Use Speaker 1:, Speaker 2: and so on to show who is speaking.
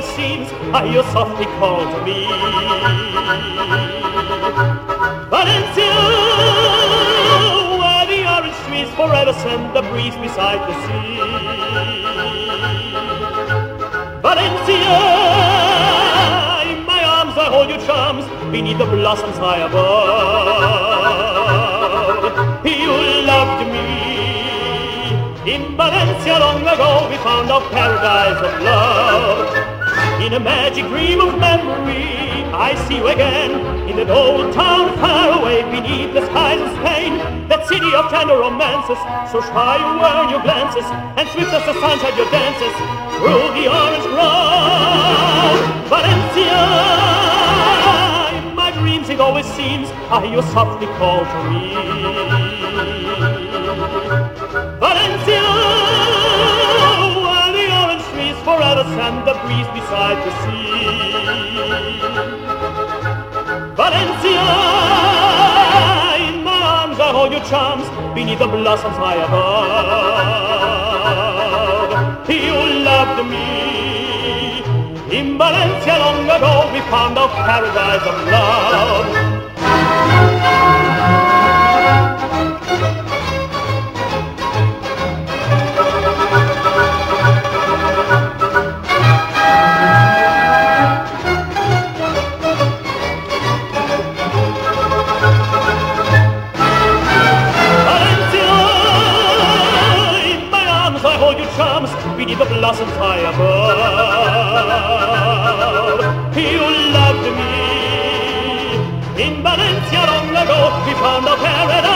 Speaker 1: always seems, you softly call to me. Valencia, where the orange trees forever send the breeze beside the sea. Valencia, in my arms I hold you charms, beneath the blossoms high above. You loved me. In Valencia long ago we found our paradise of love. In a magic dream of memory I see you again, in that old town far away beneath the skies of Spain. That city of tender romances, so shy you were in your glances, and swift as the sunshine your dances through the orange grove. Valencia, in my dreams it always seems, you softly call to me. Valencia, where the orange trees forever send the breeze beside the sea. Valencia, in my arms I hold your charms, beneath the blossoms high above. You loved me. In Valencia long ago we found our paradise of love. Beneath the blossoms high above, you loved me. In Valencia long ago we found our paradise.